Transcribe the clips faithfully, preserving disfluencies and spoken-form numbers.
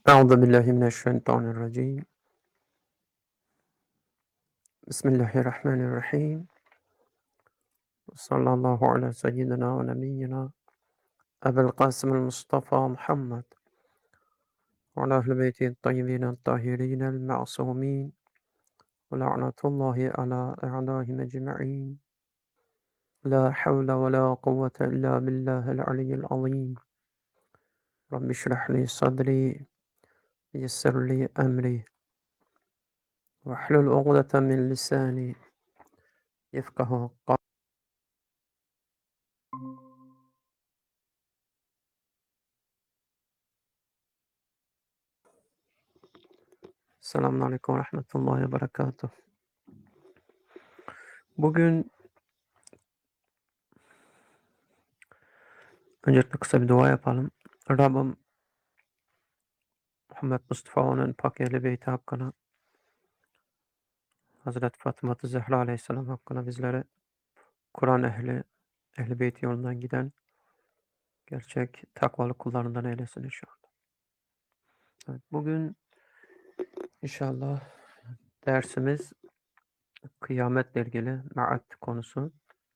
أعوذ بالله من الشيطان الرجيم بسم الله الرحمن الرحيم صلى الله على سيدنا ونبينا أبي القاسم المصطفى محمد وعلى أهل بيته الطيبين الطاهرين المعصومين ولعنة الله على أعدائهم أجمعين لا حول ولا قوة إلا بالله العلي العظيم رب اشرح لي صدري ويسر لي أمري واحلل عقدة من لساني يفقه قولي. Selamun Aleyküm ve Rahmetullahi ve Berekatuhu. Bugün öncelikle kısa bir dua yapalım. Rabbim Muhammed Mustafa'nın pak ehli beyti hakkına, Hazreti Fatıma Zehra Aleyhisselam hakkına bizlere Kur'an ehli, ehli beyti yolundan giden gerçek takvalı kullarından eylesin inşallah. Evet, bugün inşallah dersimiz kıyametle ilgili ma'at konusu.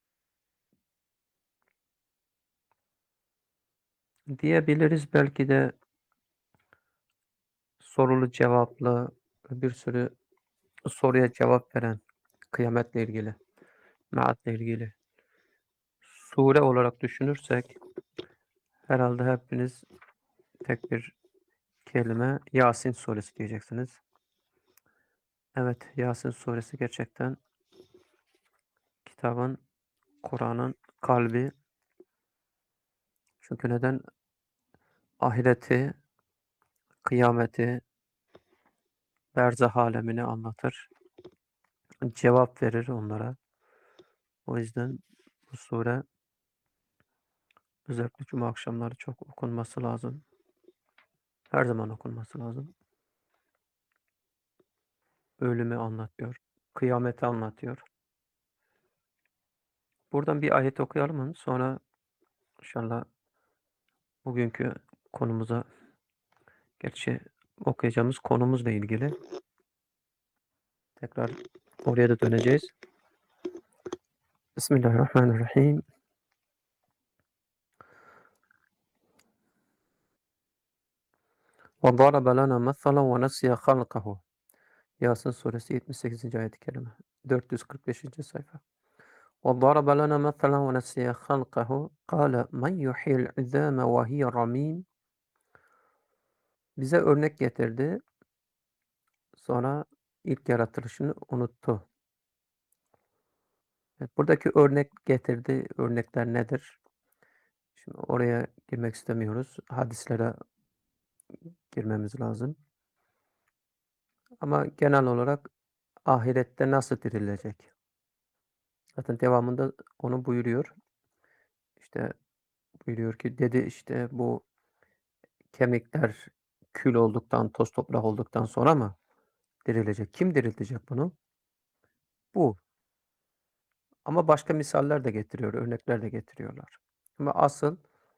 Diyebiliriz belki de sorulu cevaplı bir sürü soruya cevap veren kıyametle ilgili, ma'atle ilgili sure olarak düşünürsek herhalde hepiniz tek bir kelime Yasin suresi diyeceksiniz. Evet, Yasin suresi gerçekten kitabın, Kur'an'ın kalbi. Çünkü neden? Ahireti, kıyameti, berzah alemini anlatır. Cevap verir onlara. O yüzden bu sure özellikle cuma akşamları çok okunması lazım. Her zaman okunması lazım. Ölümü anlatıyor. Kıyameti anlatıyor. Buradan bir ayet okuyalım mı? Sonra inşallah bugünkü konumuza, gerçi okuyacağımız konumuzla ilgili tekrar oraya da döneceğiz. Bismillahirrahmanirrahim. وَضَرَبَ لَنَا مَثَّلًا وَنَسِيَ خَلْقَهُ. Yasin suresi yetmiş sekizinci ayet-i kerime. dört yüz kırk beşinci sayfa. وَضَرَبَ لَنَا مَثَّلًا وَنَسِيَ خَلْقَهُ قَالَ مَنْ يُحْيِي الْعِظَامَ وَهِيَ رَمِيمٌ. Bize örnek getirdi. Sonra ilk yaratılışını unuttu. Evet, buradaki örnek getirdi. Örnekler nedir? Şimdi oraya girmek istemiyoruz. Hadislere girmemiz lazım. Ama genel olarak ahirette nasıl dirilecek? Zaten devamında onu buyuruyor. İşte buyuruyor ki dedi işte bu kemikler kül olduktan, toz toprak olduktan sonra mı dirilecek? Kim diriltecek bunu? Bu. Ama başka misaller de getiriyor, örnekler de getiriyorlar. Ama asıl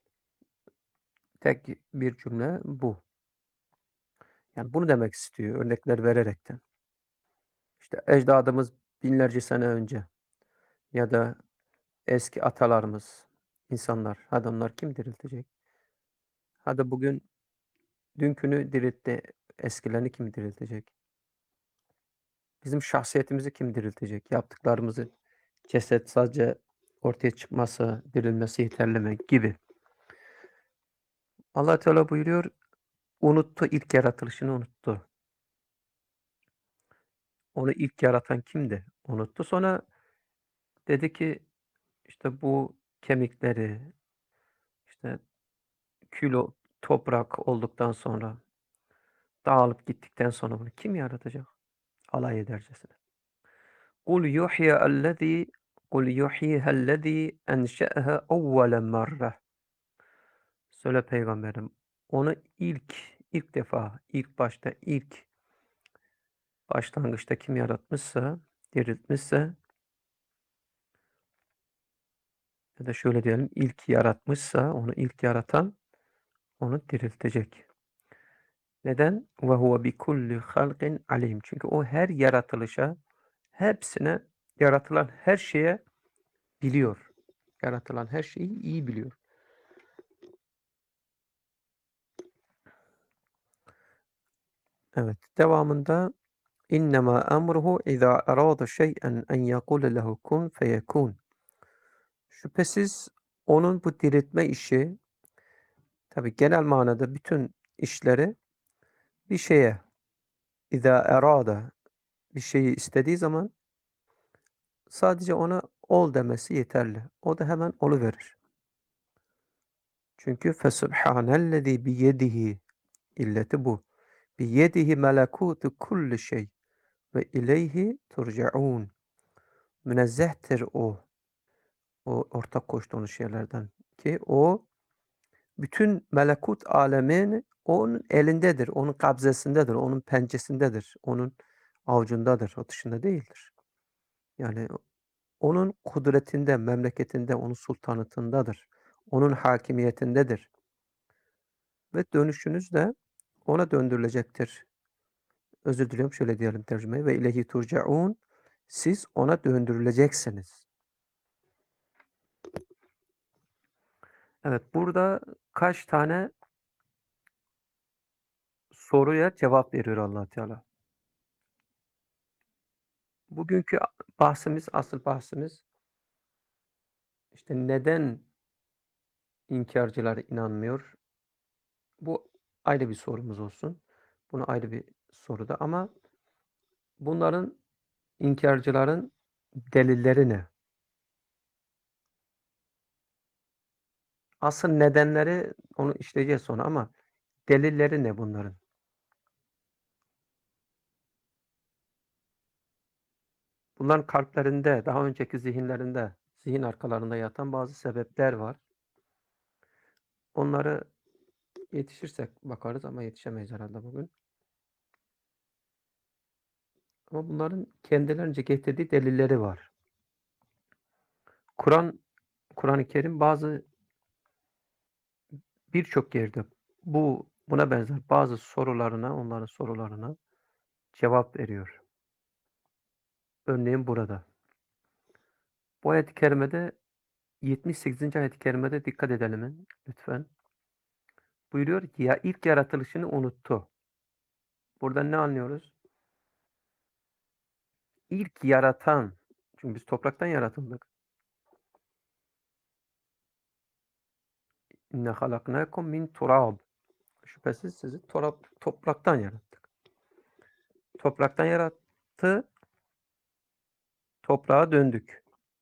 tek bir cümle bu. Yani bunu demek istiyor örnekler vererekten. İşte ecdadımız binlerce sene önce ya da eski atalarımız, insanlar, hadi onlar kim diriltecek? Hadi bugün dünkünü diriltti, eskilerini kim diriltecek? Bizim şahsiyetimizi kim diriltecek? Yaptıklarımızı, ceset sadece ortaya çıkması, dirilmesi yeterli mi gibi. Allah Teala buyuruyor, unuttu, ilk yaratılışını unuttu. Onu ilk yaratan kimdi? Unuttu. Sonra dedi ki işte bu kemikleri, işte kül o toprak olduktan sonra, dağılıp gittikten sonra bunu kim yaratacak? Alay edercesine. قُلْ يُحْيِهَا الَّذ۪ي قُلْ يُحْيِهَا الَّذ۪ي اَنْشَأَهَا اَوَّلَ مَرَّةٍ. Söyle peygamberim, onu ilk, ilk defa, ilk başta, ilk başlangıçta kim yaratmışsa, diriltmişse ya da şöyle diyelim, ilk yaratmışsa, onu ilk yaratan onu diriltecek. Neden? Ve huve bi kulli halqin alim. Çünkü o her yaratılışa, hepsine, yaratılan her şeye biliyor. Yaratılan her şeyi iyi biliyor. Evet, devamında İnnemâ emruhu izâ arâda şey'en en yekûle lehu kun feyekûn. Şüphesiz onun bu diriltme işi, tabi genel manada bütün işleri bir şeye, izâ erâda, bir şeyi istediği zaman sadece ona ol demesi yeterli. O da hemen oluverir. Çünkü fesubhanellezî biyedihi, illeti bu. Biyedihi melekûtu kulli şey ve ileyhi turcaun. Münezzehtir o. O ortak koştuğunuz şeylerden ki o bütün melekut alemin onun elindedir, onun kabzesindedir, onun pençesindedir, onun avucundadır, o dışında değildir. Yani onun kudretinde, memleketinde, onun sultanatındadır, onun hakimiyetindedir ve dönüşünüz de ona döndürülecektir. Özür diliyorum, şöyle diyelim tercümeyi. Ve ileyhi turcaun, siz ona döndürüleceksiniz. Evet, burada kaç tane soruya cevap veriyor Allah Teala. Bugünkü bahsimiz, asıl bahsimiz işte neden inkarcılar inanmıyor? Bu ayrı bir sorumuz olsun. Bunu ayrı bir soruda ama bunların, inkarcıların delilleri ne? Asıl nedenleri onu işleyeceğiz sonra ama delilleri ne bunların? Bunların kalplerinde, daha önceki zihinlerinde, zihin arkalarında yatan bazı sebepler var. Onları yetişirsek bakarız ama yetişemeyiz herhalde bugün. Ama bunların kendilerince getirdiği delilleri var. Kur'an, Kur'an-ı Kerim bazı birçok yerde bu buna benzer bazı sorularına, onların sorularına cevap veriyor. Örneğin burada. Bu ayet-i kerimede yetmiş sekizinci ayet-i kerimede dikkat edelim lütfen. Buyuruyor ki ya ilk yaratılışını unuttu. Buradan ne anlıyoruz? İlk yaratan, çünkü biz topraktan yaratıldık. İnne halaknakum min turab. Şüphesiz sizi topraktan yarattık. Topraktan yarattı, toprağa döndük.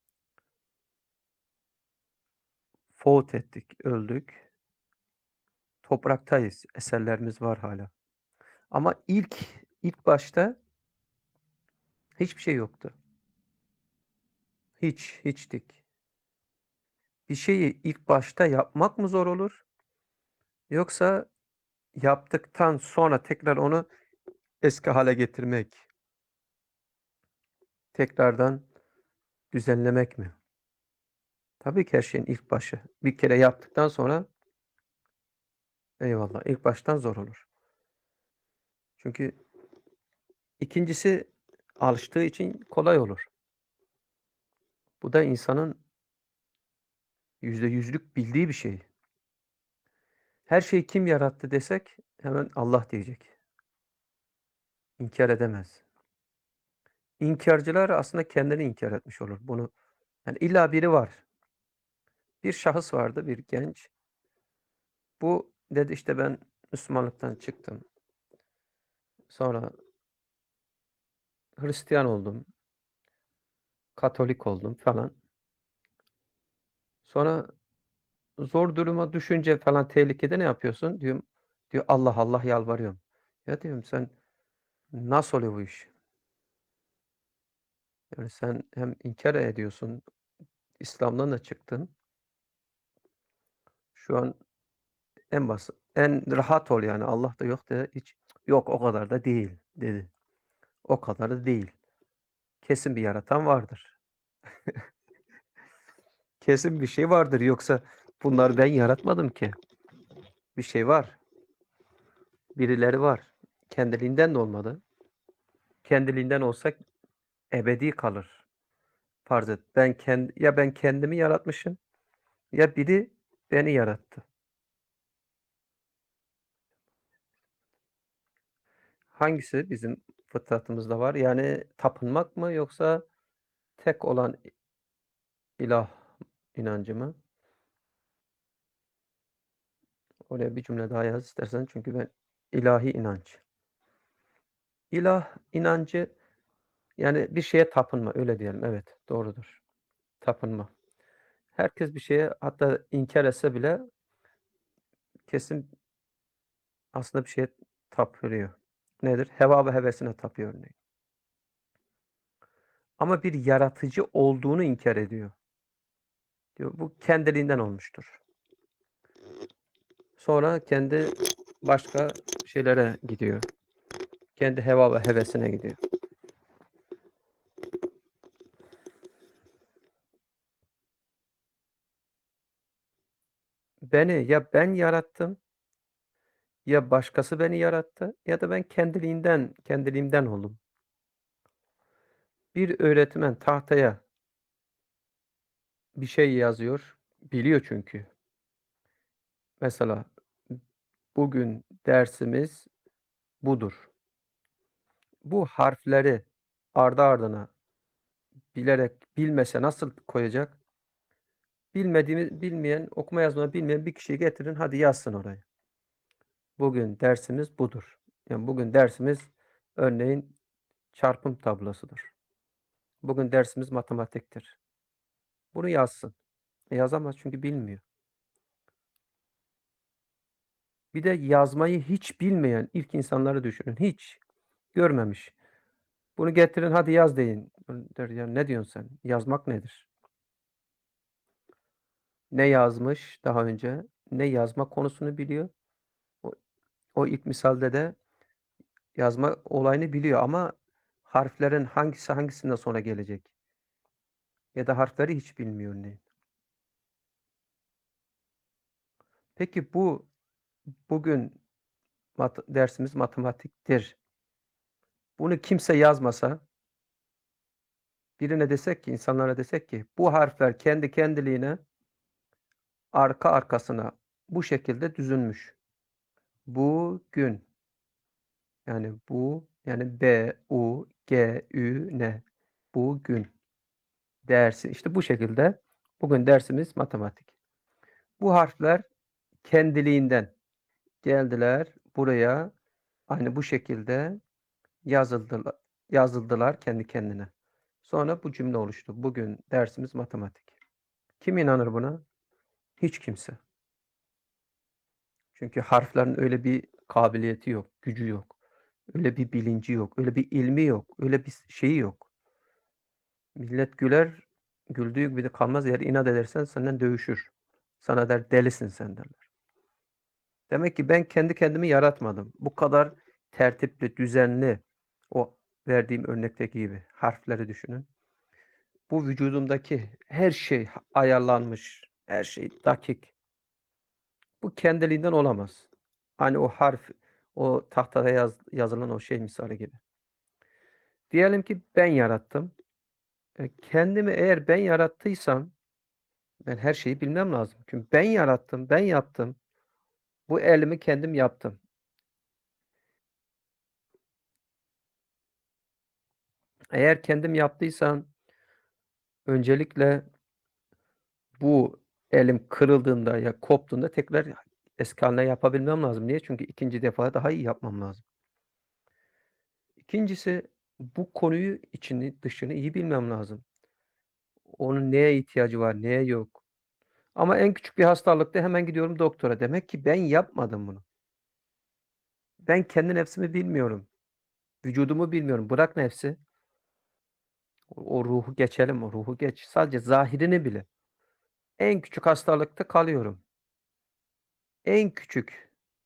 Fevt ettik, öldük. Topraktayız. Eserlerimiz var hala. Ama ilk ilk başta hiçbir şey yoktu. Hiç, hiçtik. Bir şeyi ilk başta yapmak mı zor olur? Yoksa yaptıktan sonra tekrar onu eski hale getirmek, tekrardan düzenlemek mi? Tabii ki her şeyin ilk başı. Bir kere yaptıktan sonra eyvallah, ilk baştan zor olur. Çünkü ikincisi alıştığı için kolay olur. Bu da insanın yüzde yüzlük bildiği bir şey. Her şeyi kim yarattı desek hemen Allah diyecek. İnkar edemez. İnkarcılar aslında kendini inkar etmiş olur. Bunu yani illa biri var. Bir şahıs vardı, bir genç. Bu dedi işte ben Müslümanlıktan çıktım. Sonra Hristiyan oldum. Katolik oldum falan. Sonra zor duruma düşünce falan tehlikede ne yapıyorsun? Diyorum, diyor Allah Allah yalvarıyorum. Ya diyorum sen nasıl oluyor bu iş? Yani sen hem inkar ediyorsun, İslam'dan da çıktın. Şu an en basit, en rahat ol yani Allah da yok de hiç yok o kadar da değil dedi. O kadar da değil. Kesin bir yaratan vardır. Kesin bir şey vardır yoksa bunları ben yaratmadım ki. Bir şey var. Birileri var. Kendiliğinden de olmadı. Kendiliğinden olsa ebedi kalır. Farz et. Ben kendi ya ben kendimi yaratmışım ya biri beni yarattı. Hangisi bizim fıtratımızda var? Yani tapınmak mı yoksa tek olan ilah inancı mı? Oraya bir cümle daha yaz istersen çünkü ben ilahi inanç. İlah inancı yani bir şeye tapınma öyle diyelim. Evet, doğrudur. Tapınma. Herkes bir şeye hatta inkar etse bile kesin aslında bir şeye tapıyor. Nedir? Heva ve hevesine tapıyor örneğin. Ama bir yaratıcı olduğunu inkar ediyor. Diyor bu kendiliğinden olmuştur. Sonra kendi başka şeylere gidiyor. Kendi heva ve hevesine gidiyor. Beni ya ben yarattım ya başkası beni yarattı ya da ben kendiliğinden kendiliğimden oldum. Bir öğretmen tahtaya bir şey yazıyor, biliyor çünkü. Mesela bugün dersimiz budur. Bu harfleri ardı ardına bilerek bilmese nasıl koyacak? Bilmediğimi bilmeyen, okuma yazma bilmeyen bir kişiyi getirin, hadi yazsın oraya. Bugün dersimiz budur. Yani bugün dersimiz örneğin çarpım tablosudur. Bugün dersimiz matematiktir. Bunu yazsın. E, yazamaz çünkü bilmiyor. Bir de yazmayı hiç bilmeyen ilk insanları düşünün. Hiç görmemiş. Bunu getirin hadi yaz deyin. Der ya ne diyorsun sen? Yazmak nedir? Ne yazmış daha önce, ne yazma konusunu biliyor. O, o ilk misalde de yazma olayını biliyor ama harflerin hangisi hangisinden sonra gelecek ya da harfleri hiç bilmiyor örneğin. Peki bu bugün mat dersimiz matematiktir. Bunu kimse yazmasa, birine desek ki, insanlara desek ki bu harfler kendi kendiliğine arka arkasına bu şekilde düzülmüş. Bugün yani bu yani B, U, G, Ü, N. Bugün dersi işte bu şekilde bugün dersimiz matematik. Bu harfler kendiliğinden geldiler buraya aynı bu şekilde yazıldılar, yazıldılar kendi kendine. Sonra bu cümle oluştu. Bugün dersimiz matematik. Kim inanır buna? Hiç kimse. Çünkü harflerin öyle bir kabiliyeti yok, gücü yok. Öyle bir bilinci yok, öyle bir ilmi yok, öyle bir şeyi yok. Millet güler, güldüğü gibi de kalmaz. Eğer inat edersen senden dövüşür. Sana der delisin sen derler. Demek ki ben kendi kendimi yaratmadım. Bu kadar tertipli, düzenli, o verdiğim örnekteki gibi harfleri düşünün. Bu vücudumdaki her şey ayarlanmış, her şey dakik. Bu kendiliğinden olamaz. Hani o harf, o tahtada yaz, yazılan o şey misali gibi. Diyelim ki ben yarattım. E, kendimi eğer ben yarattıysam ben her şeyi bilmem lazım. Çünkü ben yarattım, ben yaptım. Bu elimi kendim yaptım. Eğer kendim yaptıysam öncelikle bu elim kırıldığında ya koptuğunda tekrar eski hâline yapabilmem lazım. Niye? Çünkü ikinci defa daha iyi yapmam lazım. İkincisi bu konuyu içini dışını iyi bilmem lazım. Onun neye ihtiyacı var, neye yok. Ama en küçük bir hastalıkta hemen gidiyorum doktora. Demek ki ben yapmadım bunu. Ben kendi nefsimi bilmiyorum. Vücudumu bilmiyorum. Bırak nefsi. O o ruhu geçelim, o ruhu geç. Sadece zahirini bile. En küçük hastalıkta kalıyorum. En küçük.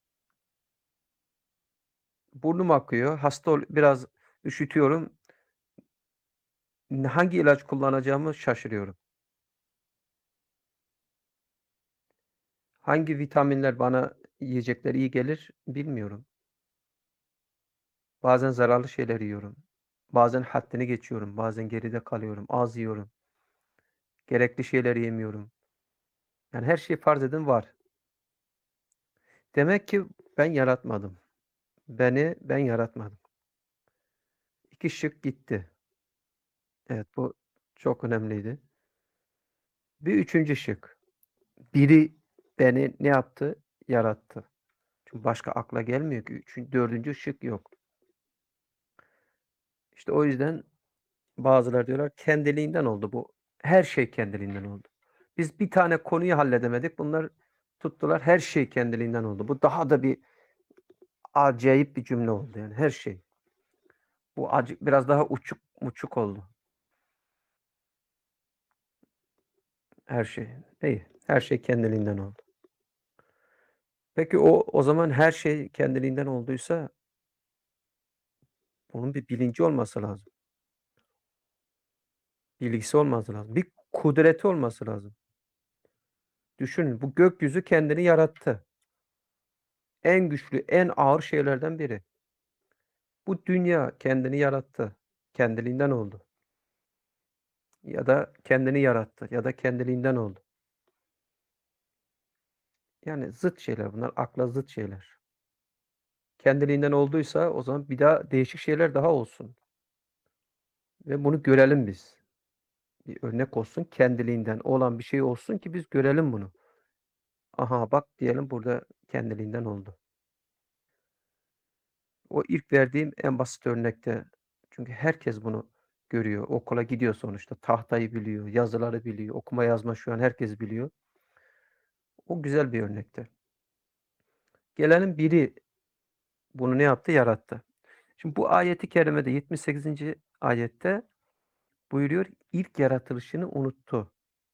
Burnum akıyor. Hasta ol biraz üşütüyorum. Hangi ilaç kullanacağımı şaşırıyorum. Hangi vitaminler bana yiyecekler iyi gelir bilmiyorum. Bazen zararlı şeyler yiyorum. Bazen haddini geçiyorum. Bazen geride kalıyorum. Az yiyorum. Gerekli şeyleri yemiyorum. Yani her şeyi farz edin var. Demek ki ben yaratmadım. Beni ben yaratmadım. iki şık gitti. Evet, bu çok önemliydi. Bir üçüncü şık. Biri beni ne yaptı? Yarattı. Çünkü başka akla gelmiyor ki. Üçün dördüncü şık yok. İşte o yüzden bazıları diyorlar kendiliğinden oldu bu. Her şey kendiliğinden oldu. Biz bir tane konuyu halledemedik. Bunlar tuttular her şey kendiliğinden oldu. Bu daha da bir acayip bir cümle oldu yani her şey. Bu acı biraz daha uçuk uçuk oldu. Her şey. İyi. Her şey kendiliğinden oldu. Peki o o zaman her şey kendiliğinden olduysa onun bir bilinci olması lazım. Bilgisi olması lazım. Bir kudreti olması lazım. Düşünün bu gökyüzü kendini yarattı. En güçlü, en ağır şeylerden biri. Bu dünya kendini yarattı. Kendiliğinden oldu. Ya da kendini yarattı ya da kendiliğinden oldu. Yani zıt şeyler bunlar, akla zıt şeyler. Kendiliğinden olduysa o zaman bir daha değişik şeyler daha olsun ve bunu görelim biz. Bir örnek olsun, kendiliğinden olan bir şey olsun ki biz görelim bunu. Aha bak diyelim burada kendiliğinden oldu. O ilk verdiğim en basit örnekte çünkü herkes bunu görüyor. Okula gidiyor sonuçta. Tahtayı biliyor, yazıları biliyor, okuma yazma şu an herkes biliyor. O güzel bir örnekti. Gelelim biri bunu ne yaptı? Yarattı. Şimdi bu ayeti kerimede yetmiş sekizinci ayette buyuruyor, ilk yaratılışını unuttu.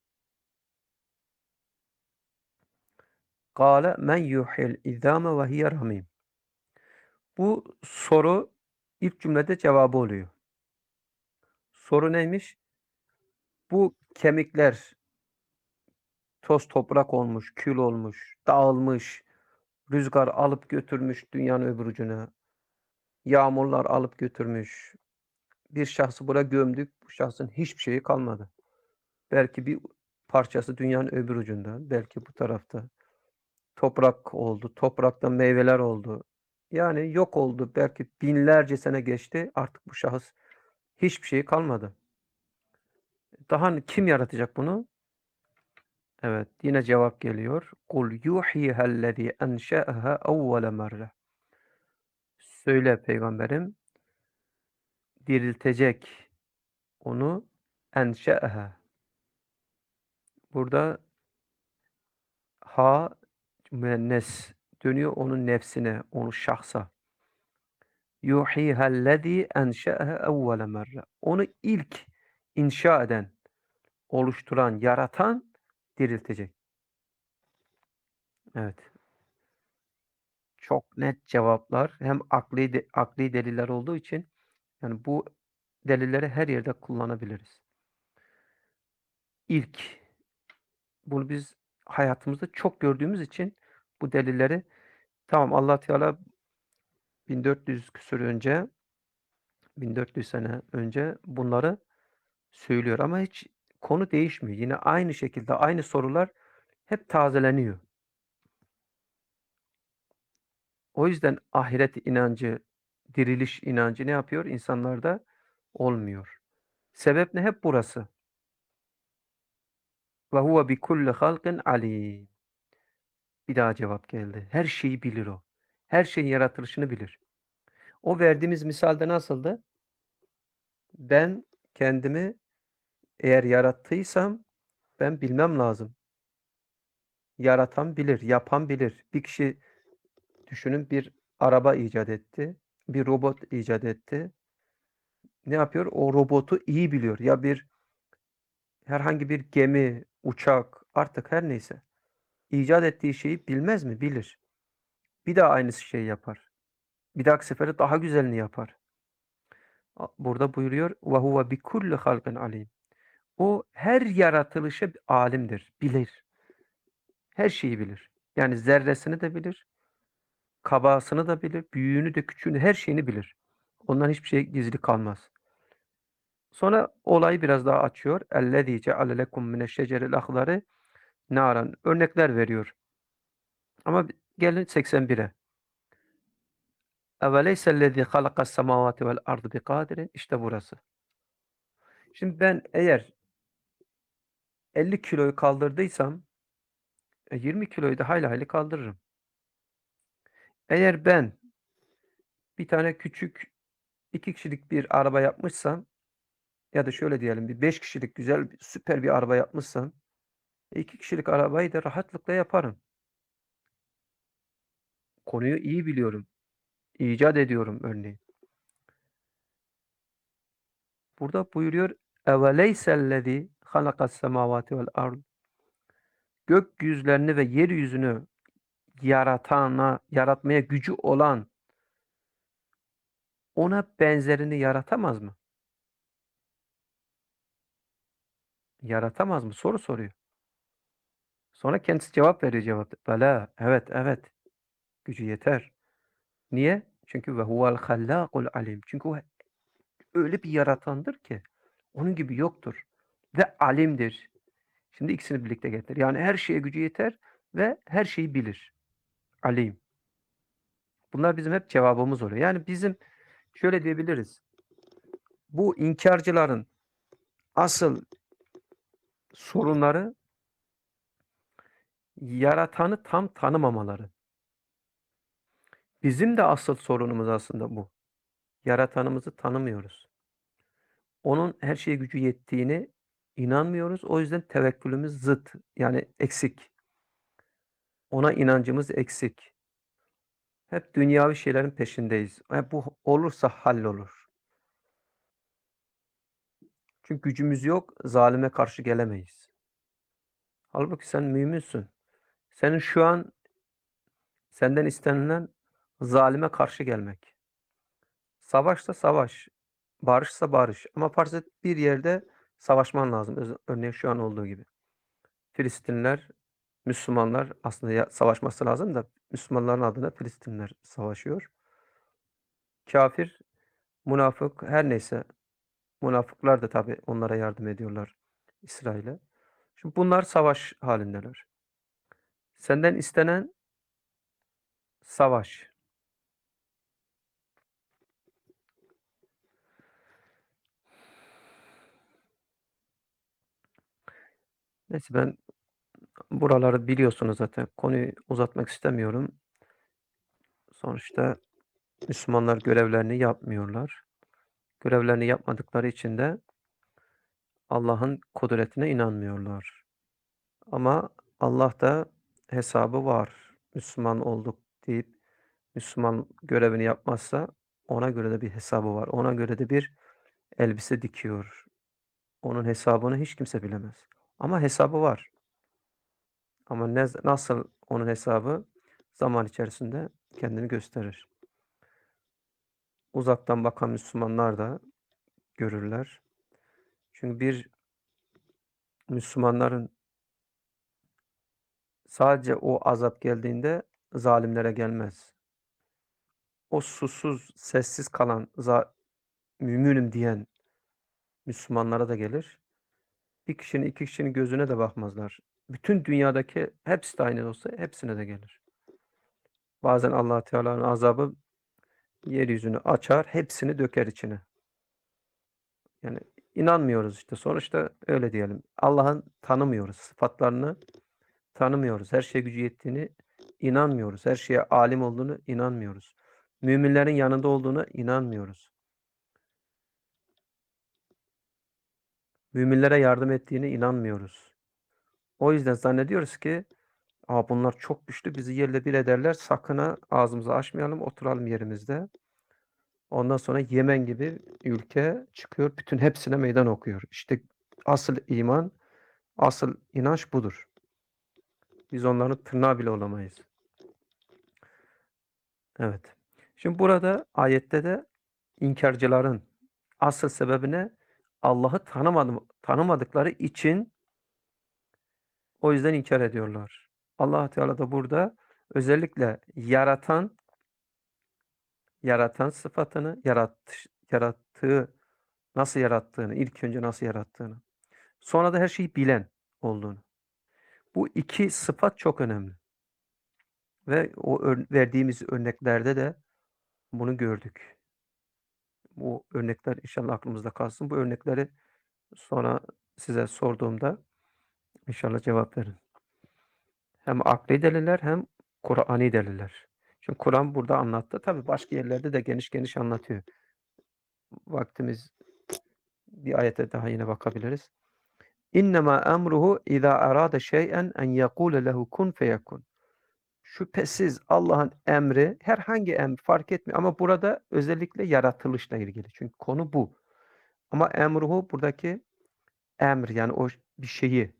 Kâle men yuhyil izâme ve hiye ramîm. Bu soru ilk cümlede cevabı oluyor. Soru neymiş? Bu kemikler toz toprak olmuş, kül olmuş, dağılmış, rüzgar alıp götürmüş dünyanın öbür ucuna, yağmurlar alıp götürmüş. Bir şahsı buraya gömdük, bu şahsın hiçbir şeyi kalmadı. Belki bir parçası dünyanın öbür ucunda, belki bu tarafta. Toprak oldu, topraktan meyveler oldu. Yani yok oldu. Belki binlerce sene geçti. Artık bu şahıs hiçbir şeyi kalmadı. Daha kim yaratacak bunu? Evet, yine cevap geliyor. Kul yuhyihellezî enşe'aha evvele merre. Söyle peygamberim, diriltecek onu enşe'aha. Burada ha müennes dönüyor onun nefsine, onu şahsa. Yuhyihellezî enşe'aha evvele merre. Onu ilk inşa eden, oluşturan, yaratan diriltecek. Evet. Çok net cevaplar. Hem akli de akli deliller olduğu için yani bu delilleri her yerde kullanabiliriz. İlk. Bunu biz hayatımızda çok gördüğümüz için bu delilleri tamam Allah Teala bin dört yüz küsur önce bin dört yüz sene önce bunları söylüyor ama hiç konu değişmiyor. Yine aynı şekilde aynı sorular hep tazeleniyor. O yüzden ahiret inancı, diriliş inancı ne yapıyor? İnsanlarda olmuyor. Sebep ne? Hep burası. Ve huve bi kulli halqin alim. Bir daha cevap geldi. Her şeyi bilir o. Her şeyin yaratılışını bilir. O verdiğimiz misalde nasıldı? Ben kendimi eğer yarattıysam ben bilmem lazım. Yaratan bilir, yapan bilir. Bir kişi düşünün bir araba icat etti. Bir robot icat etti. Ne yapıyor? O robotu iyi biliyor. Ya bir herhangi bir gemi, uçak artık her neyse. İcat ettiği şeyi bilmez mi? Bilir. Bir daha aynı şeyi yapar. Bir dahaki sefere daha güzelini yapar. A burada buyuruyor ve huve bi kulli halqin alim. O her yaratılışa alimdir, bilir. Her şeyi bilir. Yani zerresini de bilir, kabasını da bilir, büyüğünü de küçüğünü her şeyini bilir. Ondan hiçbir şey gizli kalmaz. Sonra olayı biraz daha açıyor. اَلَّذ۪ي جَعَلَ لَكُمْ مِنَ الشَّجَرِ الْاَخْضَرِ naran. Örnekler veriyor. Ama gelin seksen bire. اَوَلَيْسَ الَّذ۪ي خَلَقَ السَّمَاوَاتِ وَالْاَرْضِ بِقَادِرٍ. İşte burası. Şimdi ben eğer elli kiloyu kaldırdıysam e, yirmi kiloyu da hayli hayli kaldırırım. Eğer ben bir tane küçük iki kişilik bir araba yapmışsam ya da şöyle diyelim bir beş kişilik güzel süper bir araba yapmışsam e, iki kişilik arabayı da rahatlıkla yaparım. Konuyu iyi biliyorum. İcat ediyorum örneğin. Burada buyuruyor اَوَلَيْسَ خَلَقَ السَّمَاوَاتِ وَالْاَرْضِ. Gökyüzlerini ve yeryüzünü yaratana, yaratmaya gücü olan ona benzerini yaratamaz mı? Yaratamaz mı? Soru soruyor. Sonra kendisi cevap veriyor cevapta. Bela, evet, evet. Gücü yeter. Niye? Çünkü ve huvel hallâkul alim. Çünkü o öyle bir yaratandır ki onun gibi yoktur. Ve alimdir. Şimdi ikisini birlikte getir. Yani her şeye gücü yeter ve her şeyi bilir. Alim. Bunlar bizim hep cevabımız oluyor. Yani bizim şöyle diyebiliriz. Bu inkarcıların asıl sorunları yaratanı tam tanımamaları. Bizim de asıl sorunumuz aslında bu. Yaratanımızı tanımıyoruz. Onun her şeye gücü yettiğine inanmıyoruz. O yüzden tevekkülümüz zıt. Yani eksik. Ona inancımız eksik. Hep dünyavi şeylerin peşindeyiz. E bu olursa hallolur. Çünkü gücümüz yok, zalime karşı gelemeyiz. Halbuki sen müminsin. Senin şu an senden istenilen zalime karşı gelmek. Savaşsa savaş, barışsa barış. Ama farz et bir yerde savaşman lazım. Öz- Örneğin şu an olduğu gibi. Filistinler, Müslümanlar aslında ya, savaşması lazım da Müslümanların adına Filistinler savaşıyor. Kafir, münafık her neyse münafıklar da tabii onlara yardım ediyorlar İsrail'e. Şimdi bunlar savaş halindeler. Senden istenen savaş. Neyse ben buraları biliyorsunuz zaten. Konuyu uzatmak istemiyorum. Sonuçta Müslümanlar görevlerini yapmıyorlar. Görevlerini yapmadıkları için de Allah'ın kudretine inanmıyorlar. Ama Allah'ta hesabı var. Müslüman olduk deyip Müslüman görevini yapmazsa ona göre de bir hesabı var. Ona göre de bir elbise dikiyor. Onun hesabını hiç kimse bilemez. Ama hesabı var. Ama ne, nasıl onun hesabı zaman içerisinde kendini gösterir. Uzaktan bakan Müslümanlar da görürler. Çünkü bir Müslümanların sadece o azap geldiğinde zalimlere gelmez. O susuz, sessiz kalan, za müminim diyen Müslümanlara da gelir. Bir kişinin, iki kişinin gözüne de bakmazlar. Bütün dünyadaki hepsi de aynı olsa hepsine de gelir. Bazen Allah Teala'nın azabı yeryüzünü açar, hepsini döker içine. Yani inanmıyoruz işte. Sonuçta öyle diyelim. Allah'ın tanımıyoruz. Sıfatlarını tanımıyoruz. Her şeye gücü yettiğini inanmıyoruz. Her şeye alim olduğunu inanmıyoruz. Müminlerin yanında olduğuna inanmıyoruz. Müminlere yardım ettiğine inanmıyoruz. O yüzden zannediyoruz ki Aa, bunlar çok güçlü bizi yerle bir ederler. Sakın ha ağzımızı açmayalım, oturalım yerimizde. Ondan sonra Yemen gibi ülke çıkıyor, bütün hepsine meydan okuyor. İşte asıl iman, asıl inanç budur. Biz onların tırnağı bile olamayız. Evet. Şimdi burada ayette de inkarcıların asıl sebebine Allah'ı tanımadım, tanımadıkları için o yüzden inkar ediyorlar. Allah Teala da burada özellikle yaratan yaratan sıfatını, yaratış yarattığı, nasıl yarattığını, ilk önce nasıl yarattığını, sonra da her şeyi bilen olduğunu. Bu iki sıfat çok önemli ve o ör verdiğimiz örneklerde de bunu gördük. Bu örnekler inşallah aklımızda kalsın. Bu örnekleri sonra size sorduğumda inşallah cevap verin. Hem akli deliller hem Kur'ani deliller. Çünkü Kur'an burada anlattı. Tabii başka yerlerde de geniş geniş anlatıyor. Vaktimiz bir ayete daha yine bakabiliriz. İnnemâ emruhu izâ arâde şey'en en yekûle lehu kun feyekun. Şüphesiz Allah'ın emri, herhangi emir fark etmiyor ama burada özellikle yaratılışla ilgili. Çünkü konu bu. Ama emruhu buradaki emir, yani o bir şeyi,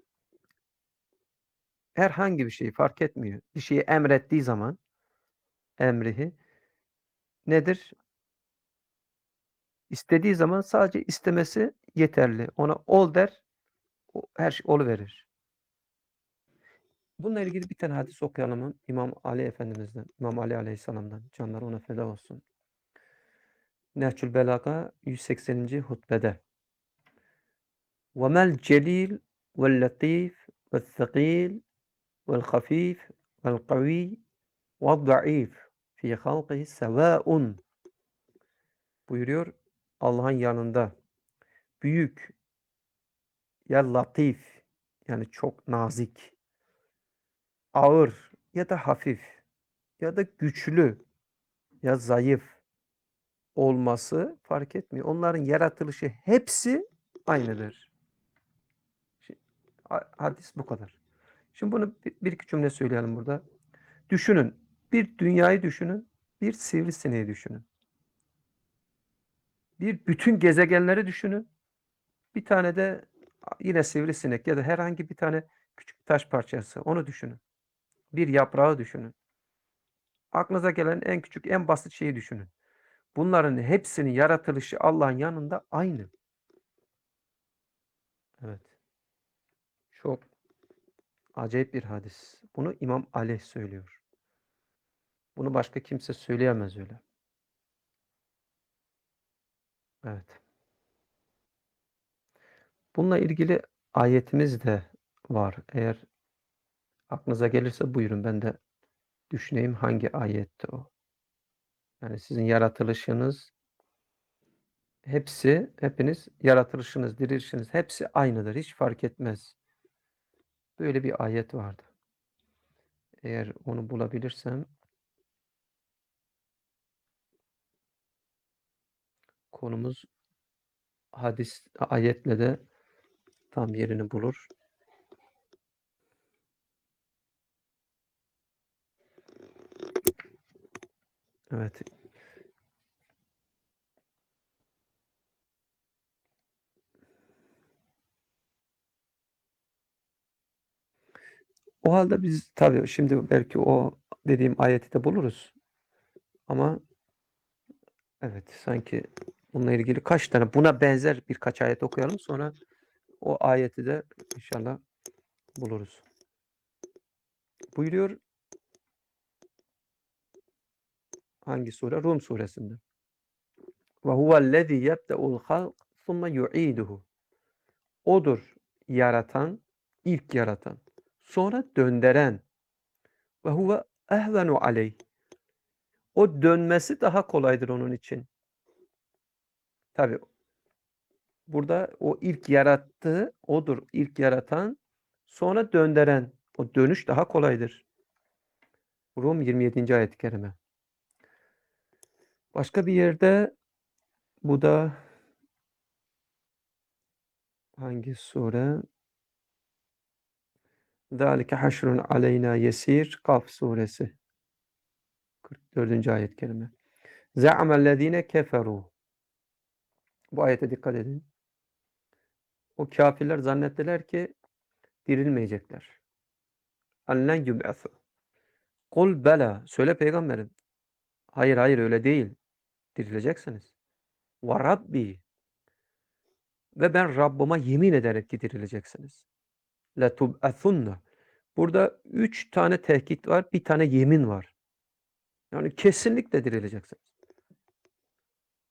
herhangi bir şeyi fark etmiyor. Bir şeyi emrettiği zaman emrihi nedir? İstediği zaman sadece istemesi yeterli. Ona ol der, o her şey oluverir. Bununla ilgili bir tane hadis okuyalım İmam Ali Efendimiz'den, İmam Ali Aleyhisselam'dan. Canlar ona feda olsun. Nehcül Belaga yüz sekseninci hutbede. وَمَا الْجَلِيلُ وَاللَّطِيفُ وَالثَّقِيلُ وَالْخَفِيفُ وَالْقَوِيُّ وَالضَّعِيفُ فِي خَلْقِهِ سَوَاءٌ buyuruyor. Allah'ın yanında büyük ya latif, yani çok nazik, ağır ya da hafif ya da güçlü ya zayıf olması fark etmiyor. Onların yaratılışı hepsi aynıdır. Şi- Hadis bu kadar. Şimdi bunu bir, bir iki cümle söyleyelim burada. Düşünün. Bir dünyayı düşünün. Bir sivrisineği düşünün. Bir bütün gezegenleri düşünün. Bir tane de yine sivrisinek ya da herhangi bir tane küçük taş parçası. Onu düşünün. Bir yaprağı düşünün. Aklınıza gelen en küçük, en basit şeyi düşünün. Bunların hepsinin yaratılışı Allah'ın yanında aynı. Evet. Çok acayip bir hadis. Bunu İmam Ali söylüyor. Bunu başka kimse söyleyemez öyle. Evet. Bununla ilgili ayetimiz de var. Eğer aklınıza gelirse buyurun, ben de düşüneyim hangi ayetti o. Yani sizin yaratılışınız hepsi, hepiniz yaratılışınız, dirilişiniz hepsi aynıdır. Hiç fark etmez. Böyle bir ayet vardı. Eğer onu bulabilirsem konumuz hadis ayetle de tam yerini bulur. Evet. O halde biz tabii şimdi belki o dediğim ayeti de buluruz. Ama evet, sanki bununla ilgili kaç tane buna benzer birkaç ayet okuyalım, sonra o ayeti de inşallah buluruz. Buyuruyor, hangi sure? Rum suresinde. Ve huvellezî yebde'ul halk thumme yu'iduhu. Odur yaratan, ilk yaratan, sonra döndüren. Ve huve ehvenu aleyh. O dönmesi daha kolaydır onun için. Tabii burada o ilk yarattığı odur, ilk yaratan, sonra döndüren. O dönüş daha kolaydır. Rum yirmi yedinci ayet-i kerime. Başka bir yerde bu da hangi sure? Zâlike haşrun aleyna yesir. Kaf suresi. kırk dördüncü ayet-i kerime. Ze'amellezîne keferû. Bu ayete dikkat edin. O kâfirler zannettiler ki dirilmeyecekler. Allen yub'asu. Kul bela. Söyle peygamberim. Hayır hayır, öyle değil. Dirileceksiniz. Ve Rabbi. Ve ben Rabbıma yemin ederek ki dirileceksiniz. Letub'athunna. Burada üç tane tehdit var, bir tane yemin var. Yani kesinlikle dirileceksiniz.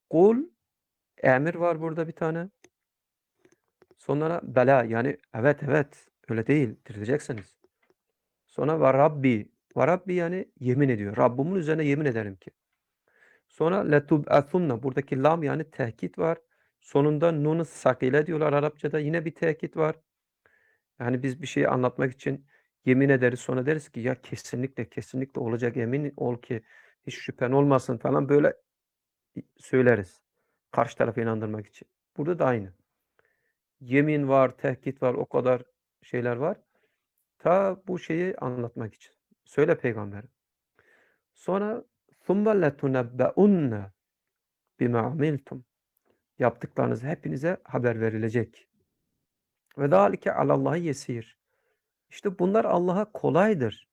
Kul emir var burada bir tane. Sonra bela yani evet evet öyle değil dirileceksiniz. Sonra ve Rabbi. Ve Rabbi yani yemin ediyor. Rabbimin üzerine yemin ederim ki. Sonra letub'athunna. Buradaki lam yani tehkit var. Sonunda nunu sakile diyorlar Arapçada. Yine bir tehkit var. Yani biz bir şeyi anlatmak için yemin ederiz. Sonra deriz ki ya kesinlikle kesinlikle olacak emin ol ki hiç şüphen olmasın falan böyle söyleriz. Karşı tarafı inandırmak için. Burada da aynı. Yemin var, tehkit var, o kadar şeyler var. Ta bu şeyi anlatmak için. Söyle peygamberim. Sonra ثُمَّ لَتُنَبَّؤُنَّ بِمَا عَمِلْتُمْ. Yaptıklarınız hepinize haber verilecek. Ve ذَٰلِكَ عَلَى اللّٰهِ يَسِيرٌ. İşte bunlar Allah'a kolaydır.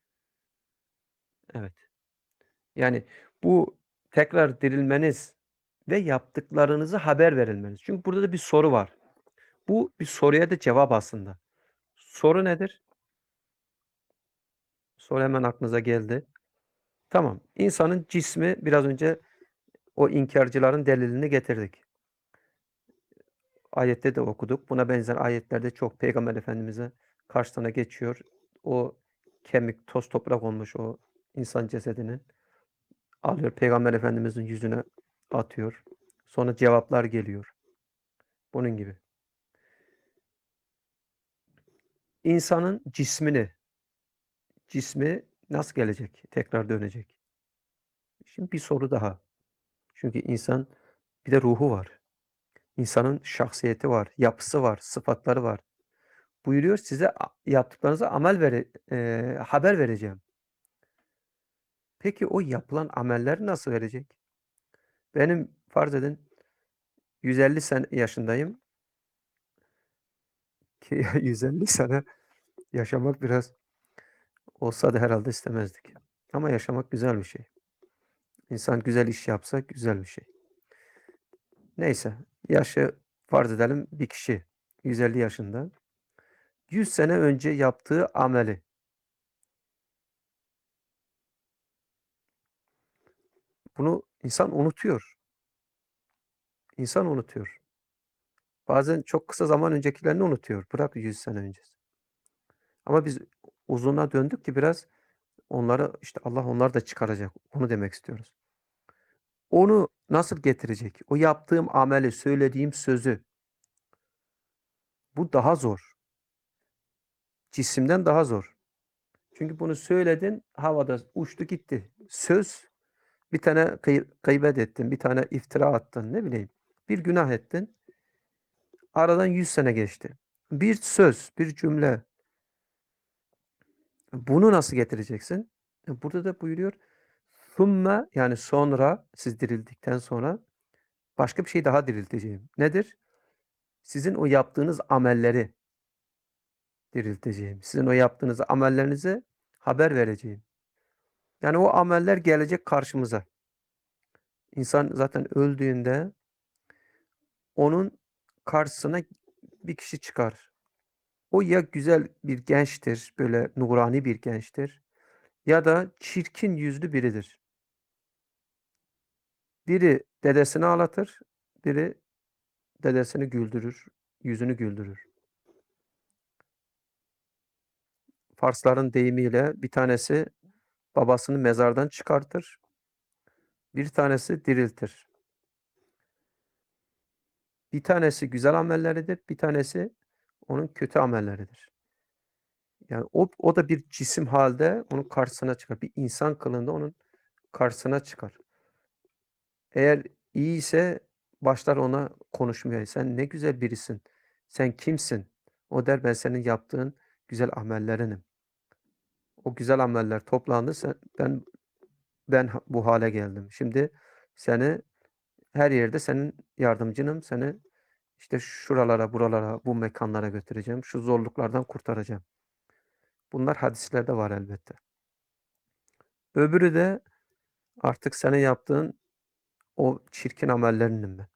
Evet. Yani bu tekrar dirilmeniz ve yaptıklarınızı haber verilmeniz. Çünkü burada da bir soru var. Bu bir soruya da cevap aslında. Soru nedir? Soru hemen aklınıza geldi. Tamam. İnsanın cismi biraz önce o inkarcıların delilini getirdik. Ayette de okuduk. Buna benzer ayetlerde çok Peygamber Efendimiz'e karşısına geçiyor. O kemik, toz toprak olmuş o insan cesedini alıyor. Peygamber Efendimiz'in yüzüne atıyor. Sonra cevaplar geliyor. Bunun gibi. İnsanın cismini, cismi nasıl gelecek? Tekrar dönecek. Şimdi bir soru daha. Çünkü insan bir de ruhu var. İnsanın şahsiyeti var, yapısı var, sıfatları var. Buyuruyor size a yaptıklarınıza amel vere eee, haber vereceğim. Peki o yapılan amelleri nasıl verecek? Benim farz edin yüz elli sene yaşındayım ki yüz elli sene yaşamak biraz olsa da herhalde istemezdik. Ama yaşamak güzel bir şey. İnsan güzel iş yapsa güzel bir şey. Neyse, yaşı farz edelim bir kişi yüz elli yaşında. yüz sene önce yaptığı ameli bunu insan unutuyor. İnsan unutuyor. Bazen çok kısa zaman öncekilerini unutuyor. Bırak yüz sene öncesi. Ama biz uzuna döndük ki biraz onları işte Allah onlar da çıkaracak. Onu demek istiyoruz. Onu nasıl getirecek? O yaptığım ameli, söylediğim sözü. Bu daha zor. Cisimden daha zor. Çünkü bunu söyledin, havada uçtu gitti. Söz, bir tane kıy gıybet ettin, bir tane iftira attın, ne bileyim. Bir günah ettin. Aradan yüz sene geçti. Bir söz, bir cümle. Bunu nasıl getireceksin? E, burada da buyuruyor. Thumme yani sonra siz dirildikten sonra başka bir şey daha dirilteceğim. Nedir? Sizin o yaptığınız amelleri dirilteceğim. Sizin o yaptığınız amellerinize haber vereceğim. Yani o ameller gelecek karşımıza. İnsan zaten öldüğünde onun karşısına bir kişi çıkar. O ya güzel bir gençtir, böyle nurani bir gençtir ya da çirkin yüzlü biridir. Biri dedesini ağlatır, biri dedesini güldürür, yüzünü güldürür. Farsların deyimiyle bir tanesi babasını mezardan çıkartır, bir tanesi diriltir. Bir tanesi güzel amelleridir, bir tanesi onun kötü amelleridir. Yani o, o da bir cisim halde onun karşısına çıkar. Bir insan kılığında onun karşısına çıkar. Eğer iyi ise başlar ona konuşmaya. Sen ne güzel birisin. Sen kimsin? O der ben senin yaptığın güzel amellerinim. O güzel ameller toplandı. Sen, ben ben bu hale geldim. Şimdi seni her yerde senin yardımcınım. Seni işte şuralara, buralara, bu mekanlara götüreceğim. Şu zorluklardan kurtaracağım. Bunlar hadislerde var elbette. Öbürü de artık senin yaptığın o çirkin amellerinim ben.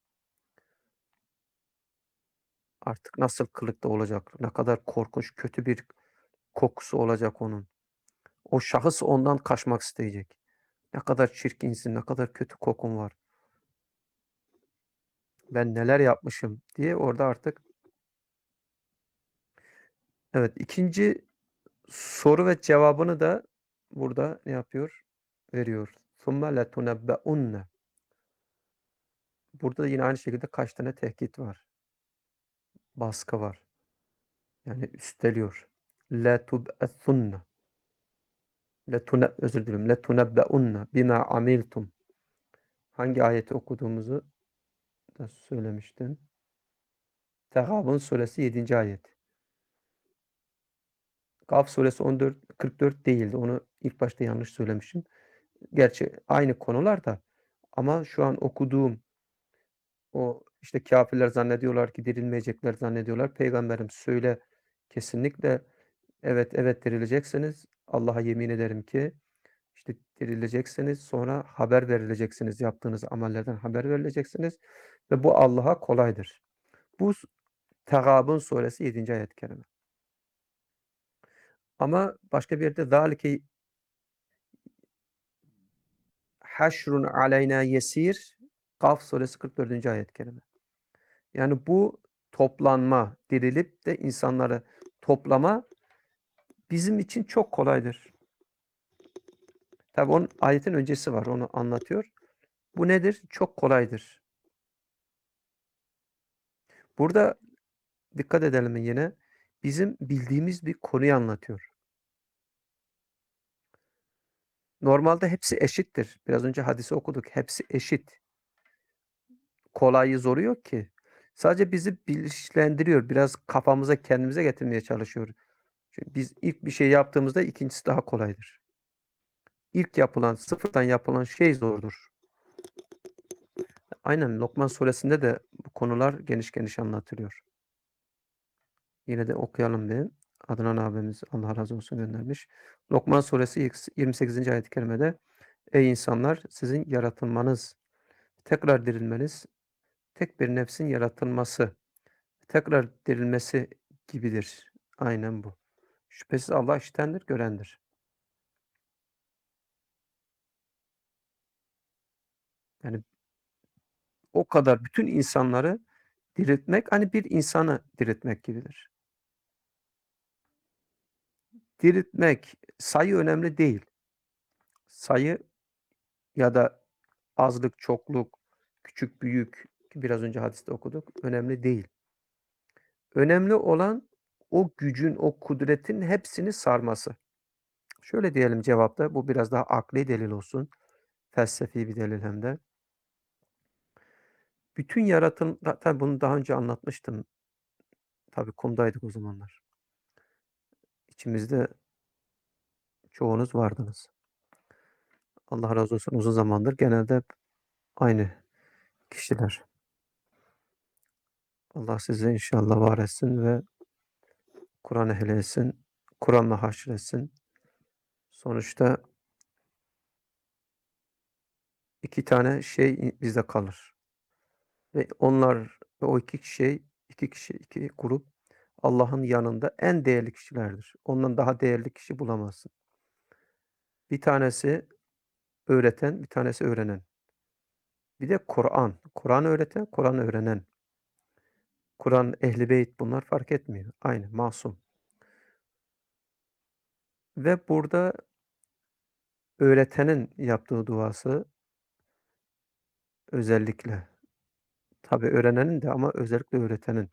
Artık nasıl kılıkta olacak? Ne kadar korkunç, kötü bir kokusu olacak onun. O şahıs ondan kaçmak isteyecek. Ne kadar çirkinsin, ne kadar kötü kokun var. Ben neler yapmışım diye orada artık evet ikinci soru ve cevabını da burada ne yapıyor? Veriyor. ثُمَّ لَتُنَبَّؤُنَّ Burada da yine aynı şekilde kaç tane tehdit var? Baskı var. Yani üsteliyor. لَتُبْعَثُنَّ Letune özür dilerim. لَتُنَبَّؤُنَّ بِمَا عَمِلْتُمْ Hangi ayeti okuduğumuzu da söylemiştim. Tegabun suresi yedinci ayet. Kaf suresi on dört kırk dört değildi. Onu ilk başta yanlış söylemişim. Gerçi aynı konular da ama şu an okuduğum o işte kâfirler zannediyorlar ki dirilmeyecekler zannediyorlar. Peygamberim söyle kesinlikle evet evet dirileceksiniz. Allah'a yemin ederim ki işte dirileceksiniz. Sonra haber verileceksiniz. Yaptığınız amellerden haber verileceksiniz. Ve bu Allah'a kolaydır. Bu Tegabun suresi yedinci ayet-i kerime. Ama başka bir yerde zâlike haşrun aleyna yesir Kaf suresi kırk dördüncü ayet-i kerime. Yani bu toplanma, dirilip de insanları toplama bizim için çok kolaydır. Tabi onun ayetin öncesi var, onu anlatıyor. Bu nedir? Çok kolaydır. Burada dikkat edelim yine. Bizim bildiğimiz bir konuyu anlatıyor. Normalde hepsi eşittir. Biraz önce hadisi okuduk. Hepsi eşit. Kolayı zoru yok ki. Sadece bizi bilinçlendiriyor. Biraz kafamıza kendimize getirmeye çalışıyor. Çünkü biz ilk bir şey yaptığımızda ikincisi daha kolaydır. İlk yapılan, sıfırdan yapılan şey zordur. Aynen Lokman suresinde de bu konular geniş geniş anlatılıyor. Yine de okuyalım bir. Adnan abimiz Allah razı olsun göndermiş. Lokman suresi yirmi sekizinci ayet-i kerimede ey insanlar sizin yaratılmanız, tekrar dirilmeniz, tek bir nefsin yaratılması, tekrar dirilmesi gibidir. Aynen bu. Şüphesiz Allah işitendir, görendir. Yani o kadar bütün insanları diriltmek hani bir insanı diriltmek gibidir. Diriltmek, sayı önemli değil. Sayı ya da azlık, çokluk, küçük, büyük ki biraz önce hadiste okuduk, önemli değil. Önemli olan o gücün, o kudretin hepsini sarması. Şöyle diyelim cevapta, bu biraz daha akli delil olsun. Felsefi bir delil hem de. Bütün yaratım, tabii bunu daha önce anlatmıştım. Tabii kumdaydık o zamanlar. İçimizde çoğunuz vardınız. Allah razı olsun uzun zamandır genelde hep aynı kişiler. Allah sizi inşallah var etsin ve Kur'an ehli etsin. Kur'an'la haşretsin. Sonuçta iki tane şey bizde kalır. Ve onlar ve o iki şey, iki kişi, iki grup Allah'ın yanında en değerli kişilerdir. Ondan daha değerli kişi bulamazsın. Bir tanesi öğreten, bir tanesi öğrenen. Bir de Kur'an. Kur'an öğreten, Kur'an öğrenen. Kur'an, Ehl-i Beyt bunlar fark etmiyor. Aynı, masum. Ve burada öğretenin yaptığı duası özellikle, tabii öğrenenin de ama özellikle öğretenin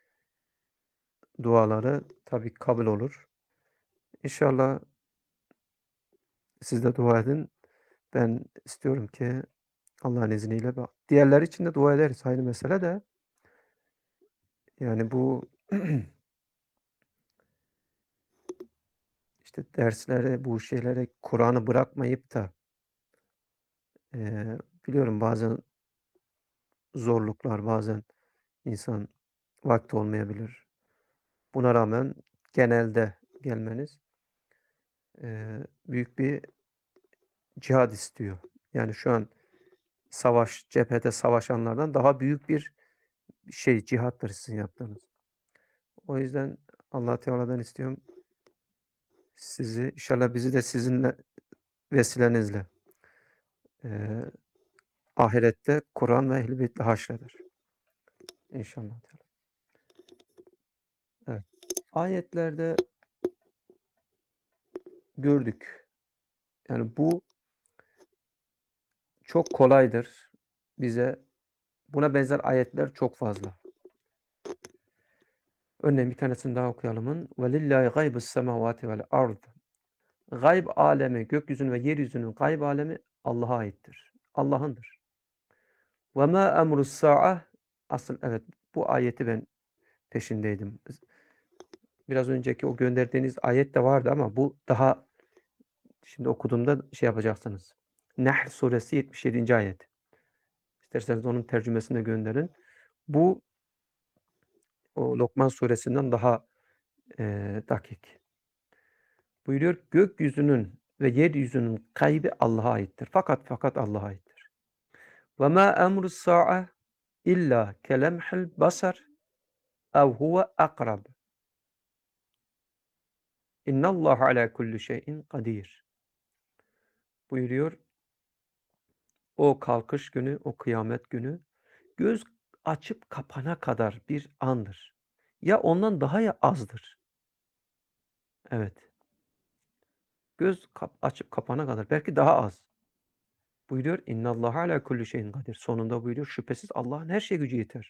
duaları tabii kabul olur. İnşallah siz de dua edin. Ben istiyorum ki Allah'ın izniyle bak. Diğerleri için de dua ederiz ayrı mesele de. Yani bu işte derslere, bu şeylere Kur'an'ı bırakmayıp da eee, biliyorum bazen zorluklar, bazen insan vakti olmayabilir. Buna rağmen genelde gelmeniz eee, büyük bir cihad istiyor. Yani şu an savaş, cephede savaşanlardan daha büyük bir şey, cihattır sizin yaptığınız. O yüzden Allah Teala'dan istiyorum sizi, inşallah bizi de sizinle vesilenizle eee, ahirette Kur'an ve Ehl-i Beyt'le haşreder. İnşallah teala. Evet. Ayetlerde gördük. Yani bu çok kolaydır bize. Buna benzer ayetler çok fazla. Örneğin bir tanesini daha okuyalımın. وَلِلَّهِ غَيْبُ السَّمَاوَاتِ وَالْاَرْضِ Gayb alemi, gökyüzünün ve yeryüzünün gayb alemi Allah'a aittir. Allah'ındır. وَمَا أَمْرُ السَّاعَةِ Asıl evet bu ayeti ben peşindeydim. Biraz önceki o gönderdiğiniz ayet de vardı ama bu daha şimdi okuduğumda şey yapacaksınız. Nahl suresi yetmiş yedinci ayet. İsterseniz onun tercümesini de gönderin. Bu o Lokman suresinden daha eee, dakik. Buyuruyor gökyüzünün ve yeryüzünün kaybı Allah'a aittir. Fakat fakat Allah'a aittir. Ve ma emrus sa'a illa kelemhil basar ev huve akrab. İnnallahu ala kulli şeyin kadir. Buyuruyor o kalkış günü, o kıyamet günü göz açıp kapana kadar bir andır. Ya ondan daha ya azdır. Evet. Göz kap açıp kapana kadar belki daha az. Buyuruyor İnnallahu ala kulli şeyin kadir. Sonunda buyuruyor şüphesiz Allah'ın her şeye gücü yeter.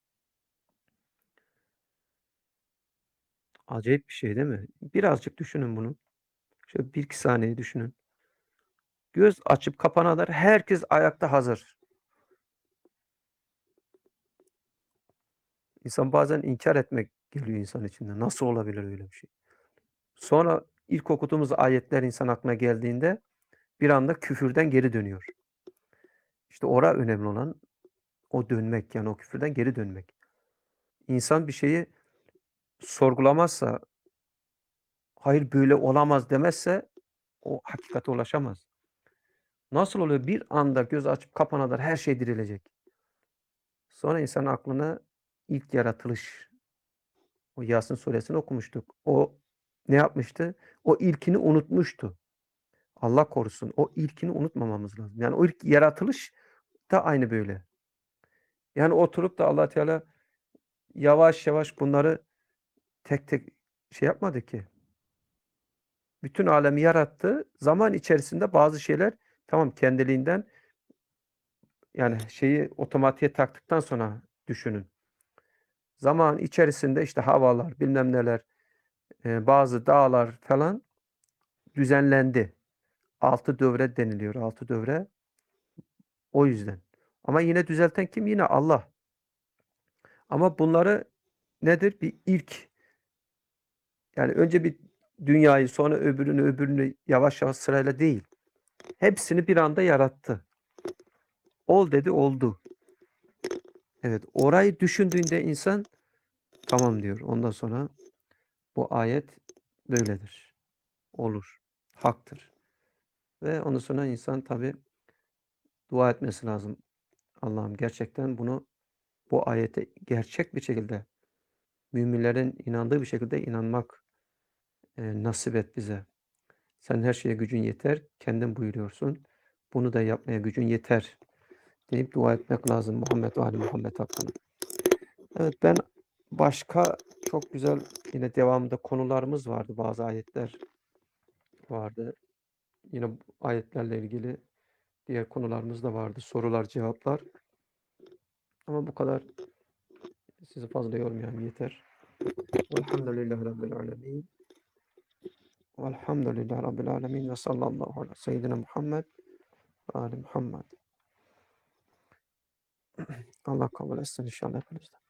Acayip bir şey değil mi? Birazcık düşünün bunu. Şöyle bir iki saniye düşünün. Göz açıp kapana kadar herkes ayakta hazır. İnsan bazen inkar etmek geliyor insan içinden. Nasıl olabilir öyle bir şey? Sonra ilk okuduğumuz ayetler insan aklına geldiğinde bir anda küfürden geri dönüyor. İşte ora önemli olan o dönmek yani o küfürden geri dönmek. İnsan bir şeyi sorgulamazsa, hayır böyle olamaz demezse o hakikate ulaşamaz. Nasıl oluyor? Bir anda göz açıp kapana kadar her şey dirilecek. Sonra insanın aklına ilk yaratılış, o Yasin suresini okumuştuk. O ne yapmıştı? O ilkini unutmuştu. Allah korusun. O ilkini unutmamamız lazım. Yani o ilk yaratılış da aynı böyle. Yani oturup da Allah Teala yavaş yavaş bunları tek tek şey yapmadı ki. Bütün alemi yarattı. Zaman içerisinde bazı şeyler tamam kendiliğinden yani şeyi otomatiğe taktıktan sonra düşünün. Zaman içerisinde işte havalar, bilmem neler, eee, bazı dağlar falan düzenlendi. Altı dövre deniliyor. Altı dövre o yüzden. Ama yine düzelten kim? Yine Allah. Ama bunları nedir? Bir ilk. Yani önce bir dünyayı sonra öbürünü öbürünü yavaş yavaş sırayla değil. Hepsini bir anda yarattı. Ol dedi oldu. Evet orayı düşündüğünde insan tamam diyor. Ondan sonra bu ayet böyledir. Olur. Haktır. Ve ondan sonra insan tabi dua etmesi lazım. Allah'ım gerçekten bunu bu ayete gerçek bir şekilde müminlerin inandığı bir şekilde inanmak e, nasip et bize. Sen her şeye gücün yeter. Kendin buyuruyorsun. Bunu da yapmaya gücün yeter deyip dua etmek lazım Muhammed ve Ali Muhammed hakkında. Evet ben başka çok güzel yine devamında konularımız vardı. Bazı ayetler vardı. Yine bu ayetlerle ilgili diğer konularımız da vardı. Sorular, cevaplar. Ama bu kadar sizi fazla yormayalım yeter. Velhamdülillahi Rabbil alemin. Velhamdülillahi Rabbil alemin. Ve sallallahu ala seyyidina Muhammed ve ali Muhammed. Allah kabul etsin inşallah hepinizden.